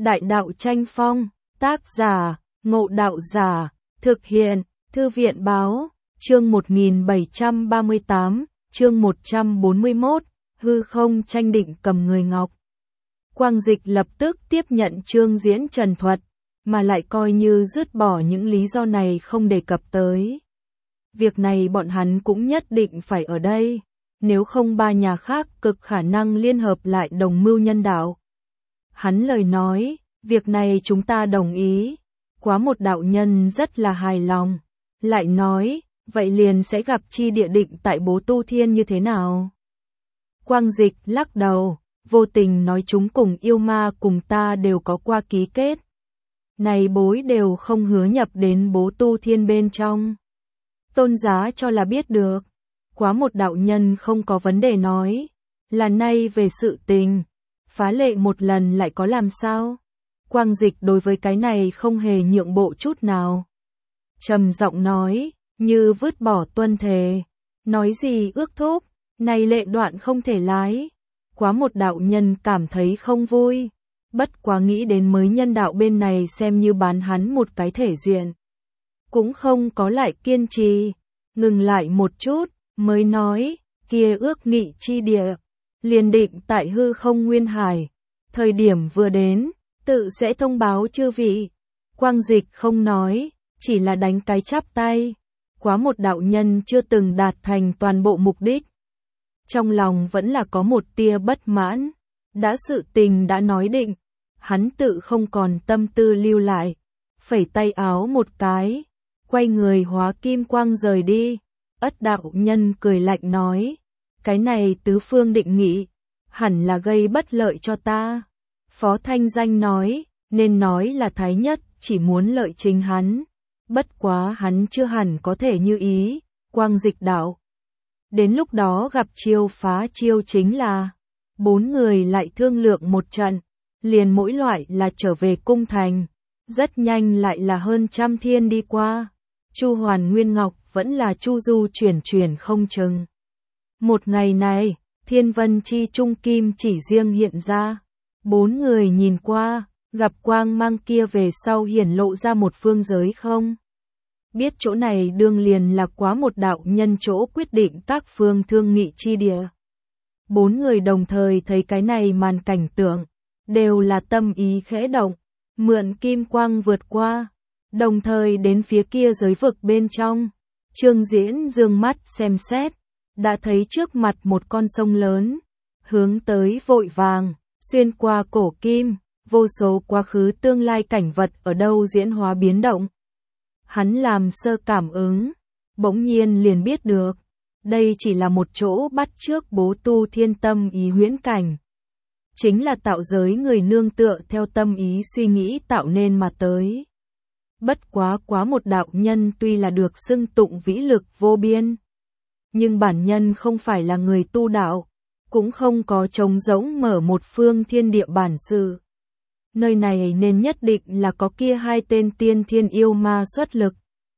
Đại đạo tranh phong, tác giả, Ngộ Đạo Giả, thực hiện, Thư viện báo, chương 1738, chương 141, hư không tranh định cầm người ngọc. Quang Dịch lập tức tiếp nhận Trương Diễn trần thuật, mà lại coi như dứt bỏ những lý do này không đề cập tới. Việc này bọn hắn cũng nhất định phải ở đây, nếu không ba nhà khác cực khả năng liên hợp lại đồng mưu nhân đạo. Hắn lời nói, việc này chúng ta đồng ý, quá một đạo nhân rất là hài lòng, lại nói, vậy liền sẽ gặp chi địa định tại Bố Tu Thiên như thế nào? Quang Dịch lắc đầu, vô tình nói chúng cùng yêu ma cùng ta đều có qua ký kết. Này bối đều không hứa nhập đến Bố Tu Thiên bên trong. Tôn giá cho là biết được, quá một đạo nhân không có vấn đề nói, là nay về sự tình, phá lệ một lần lại có làm sao? Quang Dịch đối với cái này không hề nhượng bộ chút nào. Trầm giọng nói, như vứt bỏ tuân thề, nói gì ước thúc, này lệ đoạn không thể lái. Quá một đạo nhân cảm thấy không vui, bất quá nghĩ đến mới nhân đạo bên này xem như bán hắn một cái thể diện. Cũng không có lại kiên trì, ngừng lại một chút, mới nói, kia ước nghị chi địa, liền định tại hư không nguyên hải, thời điểm vừa đến, tự sẽ thông báo chư vị. Quang Dịch không nói, chỉ là đánh cái chắp tay, quá một đạo nhân chưa từng đạt thành toàn bộ mục đích. Trong lòng vẫn là có một tia bất mãn, đã sự tình đã nói định, hắn tự không còn tâm tư lưu lại, phẩy tay áo một cái, quay người hóa kim quang rời đi. Ất đạo nhân cười lạnh nói, cái này tứ phương định nghị, hẳn là gây bất lợi cho ta. Phó Thanh Danh nói, nên nói là Thái Nhất chỉ muốn lợi chính hắn, bất quá hắn chưa hẳn có thể như ý. Quang Dịch đạo, đến lúc đó gặp chiêu phá chiêu chính là, bốn người lại thương lượng một trận, liền mỗi loại là trở về cung thành, rất nhanh lại là hơn 100 thiên đi qua, Chu Hoàn Nguyên Ngọc vẫn là chu du chuyển không chừng. Một ngày này, thiên vân chi trung kim chỉ riêng hiện ra, bốn người nhìn qua, gặp quang mang kia về sau hiển lộ ra một phương giới không. Biết chỗ này đương liền là quá một đạo nhân chỗ quyết định các phương thương nghị chi địa. Bốn người đồng thời thấy cái này màn cảnh tượng, đều là tâm ý khẽ động, mượn kim quang vượt qua, đồng thời đến phía kia giới vực bên trong. Trương Diễn dương mắt xem xét, đã thấy trước mặt một con sông lớn, hướng tới vội vàng, xuyên qua cổ kim, vô số quá khứ tương lai cảnh vật ở đâu diễn hóa biến động. Hắn làm sơ cảm ứng, bỗng nhiên liền biết được, đây chỉ là một chỗ bắt chước Bố Tu Thiên tâm ý huyễn cảnh. Chính là tạo giới người nương tựa theo tâm ý suy nghĩ tạo nên mà tới. Bất quá một đạo nhân tuy là được xưng tụng vĩ lực vô biên, nhưng bản nhân không phải là người tu đạo, cũng không có trống rỗng mở một phương thiên địa bản sự. Nơi này nên nhất định là có kia hai tên tiên thiên yêu ma xuất lực.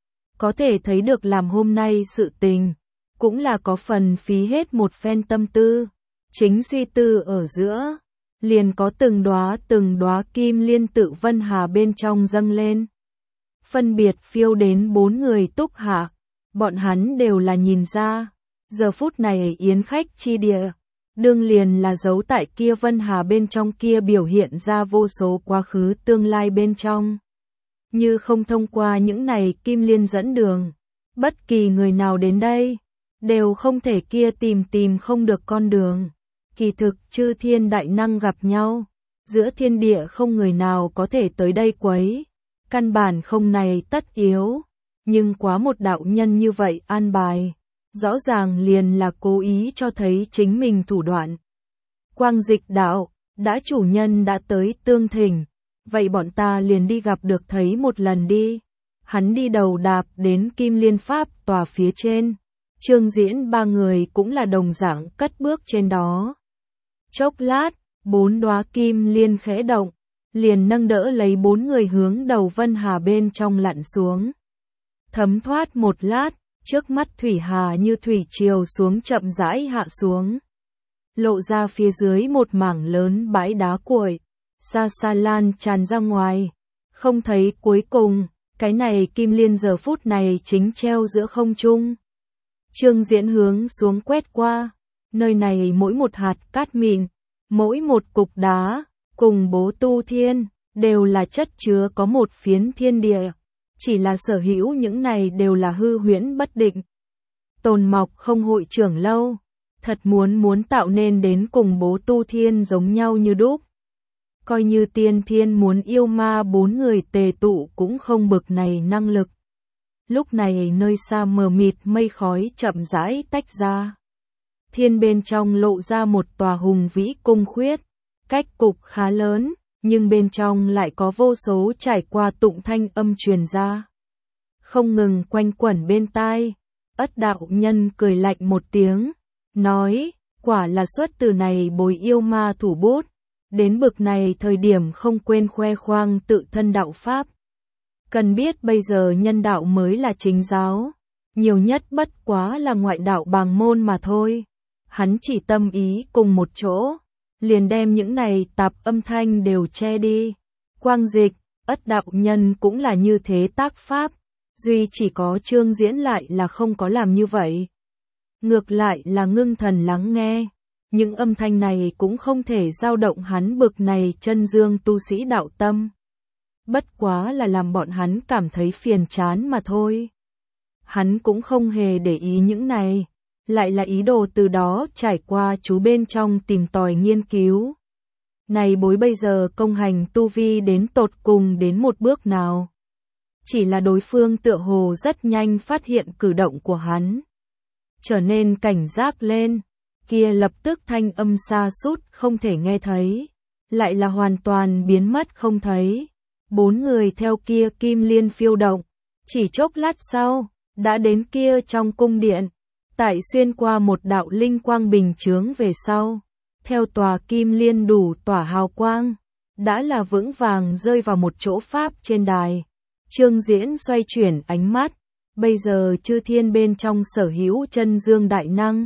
Có thể thấy được làm hôm nay sự tình, cũng là có phần phí hết một phen tâm tư. Chính suy tư ở giữa, liền có từng đóa kim liên tự vân hà bên trong dâng lên. Phân biệt phiêu đến bốn người túc hạ, bọn hắn đều là nhìn ra, giờ phút này yến khách chi địa, đương liền là giấu tại kia vân hà bên trong kia biểu hiện ra vô số quá khứ tương lai bên trong. Như không thông qua những này kim liên dẫn đường, bất kỳ người nào đến đây, đều không thể kia tìm không được con đường. Kỳ thực chư thiên đại năng gặp nhau, giữa thiên địa không người nào có thể tới đây quấy. Căn bản không này tất yếu, nhưng quá một đạo nhân như vậy an bài, rõ ràng liền là cố ý cho thấy chính mình thủ đoạn. Quang Dịch đạo, đã chủ nhân đã tới tương thỉnh, vậy bọn ta liền đi gặp được thấy một lần đi. Hắn đi đầu đạp đến Kim Liên Pháp tòa phía trên, Trương Diễn ba người cũng là đồng dạng cất bước trên đó. Chốc lát, bốn đóa kim liên khẽ động, liền nâng đỡ lấy bốn người hướng đầu vân hà bên trong lặn xuống. Thấm thoát một lát, trước mắt thủy hà như thủy triều xuống chậm rãi hạ xuống. Lộ ra phía dưới một mảng lớn bãi đá cuội, xa xa lan tràn ra ngoài, không thấy cuối cùng, cái này kim liên giờ phút này chính treo giữa không trung. Trương Diễn hướng xuống quét qua, nơi này mỗi một hạt cát mịn, mỗi một cục đá, cùng Bố Tu Thiên, đều là chất chứa có một phiến thiên địa, chỉ là sở hữu những này đều là hư huyễn bất định. Tồn mọc không hội trưởng lâu, thật muốn tạo nên đến cùng Bố Tu Thiên giống nhau như đúc. Coi như tiên thiên muốn yêu ma 4 người tề tụ cũng không bực này năng lực. Lúc này nơi xa mờ mịt mây khói chậm rãi tách ra. Thiên bên trong lộ ra một tòa hùng vĩ cung khuyết, cách cục khá lớn, nhưng bên trong lại có vô số trải qua tụng thanh âm truyền ra. Không ngừng quanh quẩn bên tai, Ất đạo nhân cười lạnh một tiếng, nói, quả là xuất từ này bồi yêu ma thủ bút, đến bực này thời điểm không quên khoe khoang tự thân đạo pháp. Cần biết bây giờ nhân đạo mới là chính giáo, nhiều nhất bất quá là ngoại đạo bàng môn mà thôi. Hắn chỉ tâm ý cùng một chỗ, liền đem những này tạp âm thanh đều che đi. Quang Dịch, Ất đạo nhân cũng là như thế tác pháp, duy chỉ có Trương Diễn lại là không có làm như vậy. Ngược lại là ngưng thần lắng nghe, những âm thanh này cũng không thể dao động hắn bực này chân dương tu sĩ đạo tâm. Bất quá là làm bọn hắn cảm thấy phiền chán mà thôi. Hắn cũng không hề để ý những này, lại là ý đồ từ đó trải qua chú bên trong tìm tòi nghiên cứu. Này bối bây giờ công hành tu vi đến tột cùng đến một bước nào. Chỉ là đối phương tựa hồ rất nhanh phát hiện cử động của hắn. Trở nên cảnh giác lên, kia lập tức thanh âm xa sút không thể nghe thấy, lại là hoàn toàn biến mất không thấy. 4 người theo kia kim liên phiêu động, chỉ chốc lát sau, đã đến kia trong cung điện, tại xuyên qua một đạo linh quang bình chướng về sau, theo tòa kim liên đủ tỏa hào quang, đã là vững vàng rơi vào một chỗ pháp trên đài. Trương Diễn xoay chuyển ánh mắt, bây giờ chư thiên bên trong sở hữu chân dương đại năng,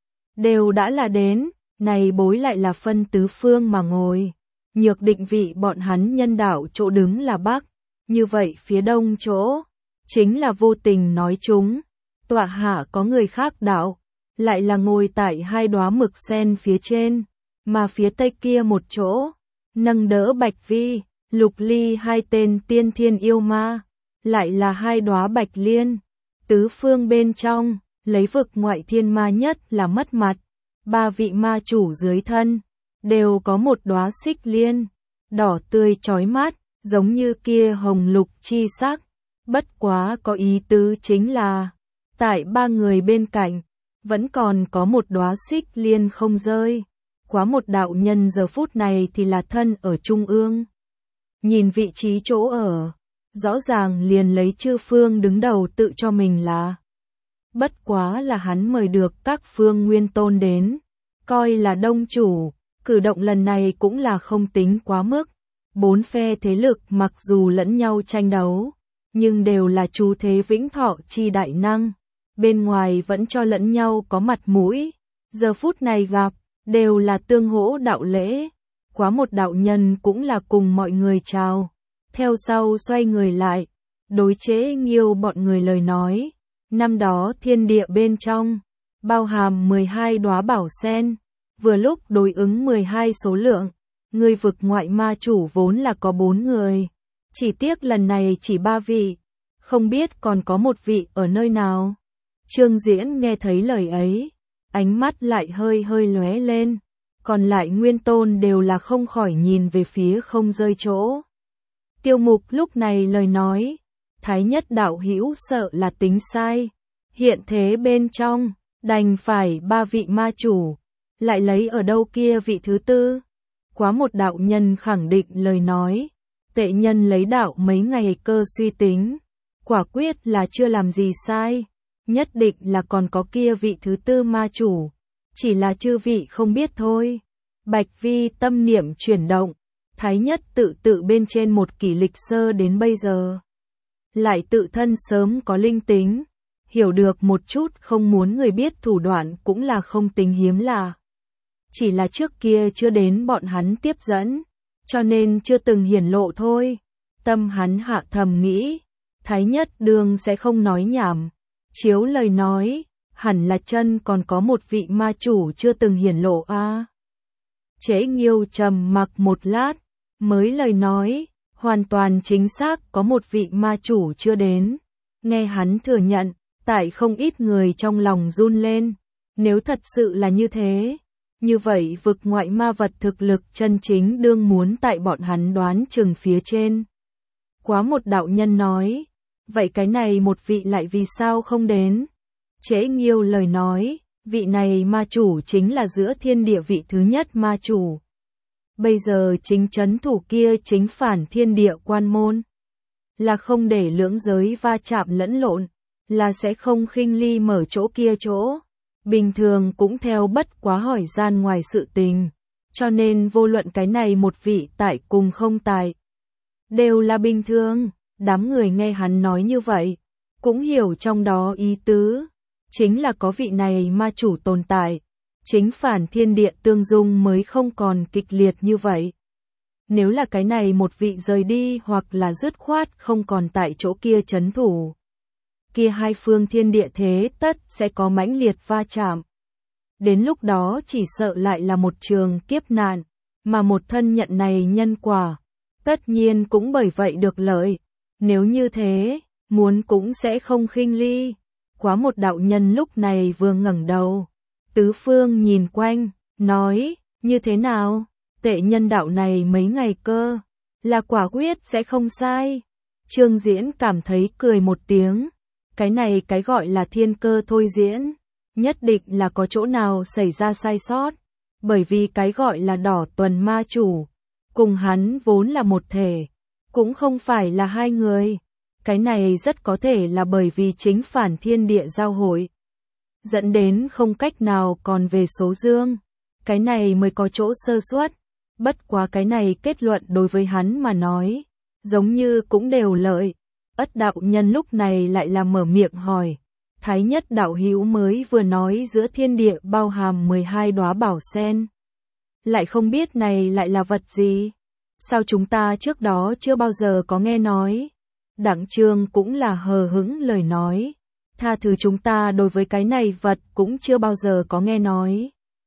đều đã là đến, này bối lại là phân tứ phương mà ngồi. Nhược định vị bọn hắn nhân đạo chỗ đứng là Bắc, như vậy phía đông chỗ, chính là vô tình nói chúng, tọa hạ có người khác đạo, lại là ngồi tại 2 đóa mực sen phía trên, mà phía tây kia một chỗ, nâng đỡ Bạch Vi, Lục Ly 2 tên tiên thiên yêu ma, lại là 2 đóa Bạch Liên, tứ phương bên trong, lấy vực ngoại thiên ma nhất là mất mặt, 3 vị ma chủ dưới thân. Đều có một đóa xích liên, đỏ tươi chói mắt, giống như kia hồng lục chi sắc. Bất quá có ý tứ chính là, tại 3 người bên cạnh, vẫn còn có một đóa xích liên không rơi. Quá một đạo nhân giờ phút này thì là thân ở trung ương. Nhìn vị trí chỗ ở, rõ ràng liền lấy chư phương đứng đầu tự cho mình là. Bất quá là hắn mời được các phương nguyên tôn đến, coi là đông chủ. Cử động lần này cũng là không tính quá mức. 4 phe thế lực mặc dù lẫn nhau tranh đấu, nhưng đều là chú thế vĩnh thọ chi đại năng. Bên ngoài vẫn cho lẫn nhau có mặt mũi. Giờ phút này gặp, đều là tương hỗ đạo lễ. Quá một đạo nhân cũng là cùng mọi người chào. Theo sau xoay người lại, đối chế nghiêu bọn người lời nói. Năm đó thiên địa bên trong, bao hàm 12 đóa bảo sen. Vừa lúc đối ứng 12 số lượng, người vực ngoại ma chủ vốn là có 4 người. Chỉ tiếc lần này chỉ 3 vị, không biết còn có một vị ở nơi nào. Trương Diễn nghe thấy lời ấy, ánh mắt lại hơi lóe lên, còn lại nguyên tôn đều là không khỏi nhìn về phía không rơi chỗ. Tiêu Mục lúc này lời nói, Thái Nhất đạo hữu sợ là tính sai, hiện thế bên trong, đành phải 3 vị ma chủ. Lại lấy ở đâu kia vị thứ tư? Quá một đạo nhân khẳng định lời nói, tệ nhân lấy đạo mấy ngày cơ suy tính, quả quyết là chưa làm gì sai, nhất định là còn có kia vị thứ tư ma chủ, chỉ là chư vị không biết thôi. Bạch Vi tâm niệm chuyển động, Thái Nhất tự bên trên một kỷ lịch sơ đến bây giờ, lại tự thân sớm có linh tính, hiểu được một chút không muốn người biết thủ đoạn cũng là không tính hiếm lạ. Chỉ là trước kia chưa đến bọn hắn tiếp dẫn, cho nên chưa từng hiển lộ thôi. Tâm hắn hạ thầm nghĩ, Thái Nhất Đường sẽ không nói nhảm. Chiếu lời nói, hẳn là chân còn có một vị ma chủ chưa từng hiển lộ a. Chế Nghiêu trầm mặc một lát, mới lời nói, hoàn toàn chính xác có một vị ma chủ chưa đến. Nghe hắn thừa nhận, tại không ít người trong lòng run lên. Nếu thật sự là như thế, như vậy vực ngoại ma vật thực lực chân chính đương muốn tại bọn hắn đoán chừng phía trên. Quá một đạo nhân nói, vậy cái này một vị lại vì sao không đến? Chế Nghiêu lời nói, vị này ma chủ chính là giữa thiên địa vị thứ nhất ma chủ. Bây giờ chính trấn thủ kia chính phản thiên địa quan môn. Là không để lưỡng giới va chạm lẫn lộn, là sẽ không khinh ly mở chỗ kia chỗ. Bình thường cũng theo bất quá hỏi gian ngoài sự tình. Cho nên vô luận cái này một vị tại cùng không tại. Đều là bình thường, đám người nghe hắn nói như vậy. Cũng hiểu trong đó ý tứ. Chính là có vị này ma chủ tồn tại. Chính phản thiên địa tương dung mới không còn kịch liệt như vậy. Nếu là cái này một vị rời đi hoặc là dứt khoát không còn tại chỗ kia trấn thủ. Kia hai phương thiên địa thế tất sẽ có mãnh liệt va chạm. Đến lúc đó chỉ sợ lại là một trường kiếp nạn, mà một thân nhận này nhân quả. Tất nhiên cũng bởi vậy được lợi. Nếu như thế, muốn cũng sẽ không khinh ly. Quá một đạo nhân lúc này vừa ngẩng đầu. Tứ phương nhìn quanh, nói, như thế nào? Tệ nhân đạo này mấy ngày cơ, là quả quyết sẽ không sai. Trương Diễn cảm thấy cười một tiếng. Cái này cái gọi là thiên cơ thôi diễn. Nhất định là có chỗ nào xảy ra sai sót. Bởi vì cái gọi là đỏ tuần ma chủ. Cùng hắn vốn là một thể. Cũng không phải là hai người. Cái này rất có thể là bởi vì chính phản thiên địa giao hội. Dẫn đến không cách nào còn về số dương. Cái này mới có chỗ sơ suất. Bất quá cái này kết luận đối với hắn mà nói. Giống như cũng đều lợi. Ất đạo nhân lúc này lại là mở miệng hỏi. Thái Nhất đạo hữu mới vừa nói giữa thiên địa bao hàm 12 đóa bảo sen. Lại không biết này lại là vật gì? Sao chúng ta trước đó chưa bao giờ có nghe nói? Đặng Trương cũng là hờ hững lời nói. Tha thứ chúng ta đối với cái này vật cũng chưa bao giờ có nghe nói.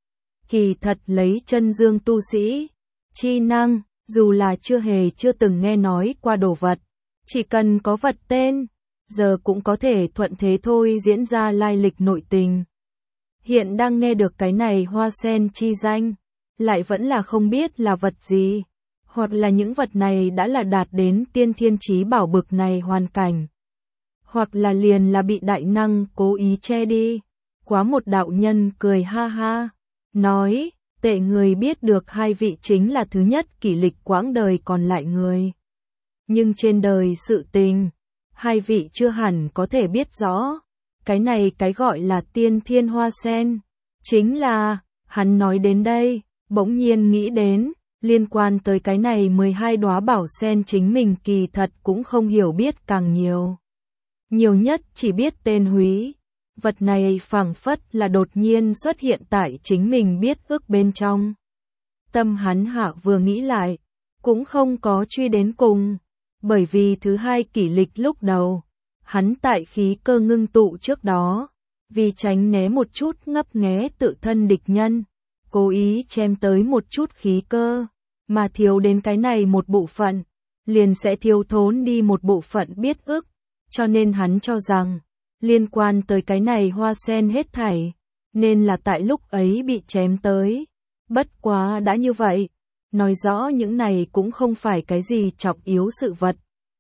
Kỳ thật lấy chân dương tu sĩ, chi năng, dù là chưa từng nghe nói qua đồ vật. Chỉ cần có vật tên, giờ cũng có thể thuận thế thôi diễn ra lai lịch nội tình. Hiện đang nghe được cái này hoa sen chi danh, lại vẫn là không biết là vật gì, hoặc là những vật này đã là đạt đến tiên thiên chí bảo bực này hoàn cảnh, hoặc là liền là bị đại năng cố ý che đi. Quá một đạo nhân cười ha ha, nói, tệ người biết được hai vị chính là thứ nhất kỷ lịch quãng đời còn lại người. Nhưng trên đời sự tình, hai vị chưa hẳn có thể biết rõ. Cái này cái gọi là tiên thiên hoa sen. Chính là, hắn nói đến đây, bỗng nhiên nghĩ đến, liên quan tới cái này 12 đóa bảo sen chính mình kỳ thật cũng không hiểu biết càng nhiều. Nhiều nhất chỉ biết tên húy. Vật này phảng phất là đột nhiên xuất hiện tại chính mình biết ước bên trong. Tâm hắn hạ vừa nghĩ lại, cũng không có truy đến cùng. Bởi vì thứ hai kỷ lịch lúc đầu, hắn tại khí cơ ngưng tụ trước đó, vì tránh né một chút ngấp nghé tự thân địch nhân, cố ý chém tới một chút khí cơ, mà thiếu đến cái này một bộ phận, liền sẽ thiếu thốn đi một bộ phận biết ức, cho nên hắn cho rằng, liên quan tới cái này hoa sen hết thảy, nên là tại lúc ấy bị chém tới. Bất quá đã như vậy, nói rõ những này cũng không phải cái gì trọng yếu sự vật.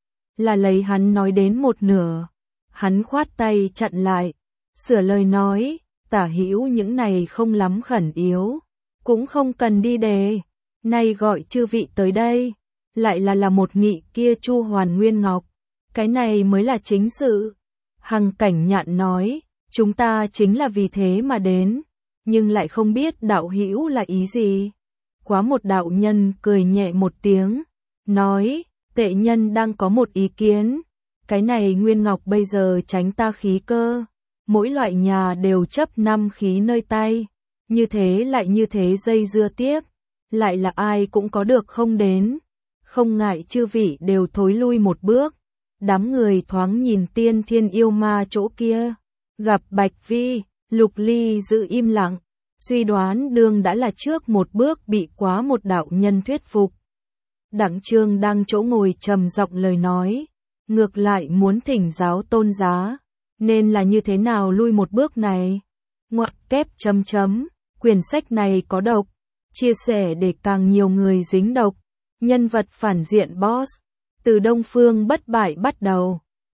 Là lấy hắn nói đến một nửa, hắn khoát tay chặn lại, sửa lời nói, tả hữu những này không lắm khẩn yếu, cũng không cần đi đề, nay gọi chư vị tới đây, lại là một nghị kia Chu Hoàn Nguyên Ngọc, cái này mới là chính sự. Hằng Cảnh Nhạn nói, chúng ta chính là vì thế mà đến, nhưng lại không biết đạo hữu là ý gì. Quá một đạo nhân cười nhẹ một tiếng, nói, tệ nhân đang có một ý kiến, cái này Nguyên Ngọc bây giờ tránh ta khí cơ, mỗi loại nhà đều chấp 5 khí nơi tay, như thế lại như thế dây dưa tiếp, lại là ai cũng có được không đến. Không ngại chư vị đều thối lui một bước. Đám người thoáng nhìn Tiên Thiên yêu ma chỗ kia. Gặp Bạch Vi, Lục Ly giữ im lặng. Suy đoán đương đã là trước một bước bị quá một đạo nhân thuyết phục. Đặng Trương đang chỗ ngồi trầm giọng lời nói. Ngược lại muốn thỉnh giáo tôn giá. Nên là như thế nào lui một bước này? Ngoặc kép chấm chấm. Quyển sách này có độc. Chia sẻ để càng nhiều người dính độc. Nhân vật phản diện boss. Từ Đông Phương bất bại bắt đầu.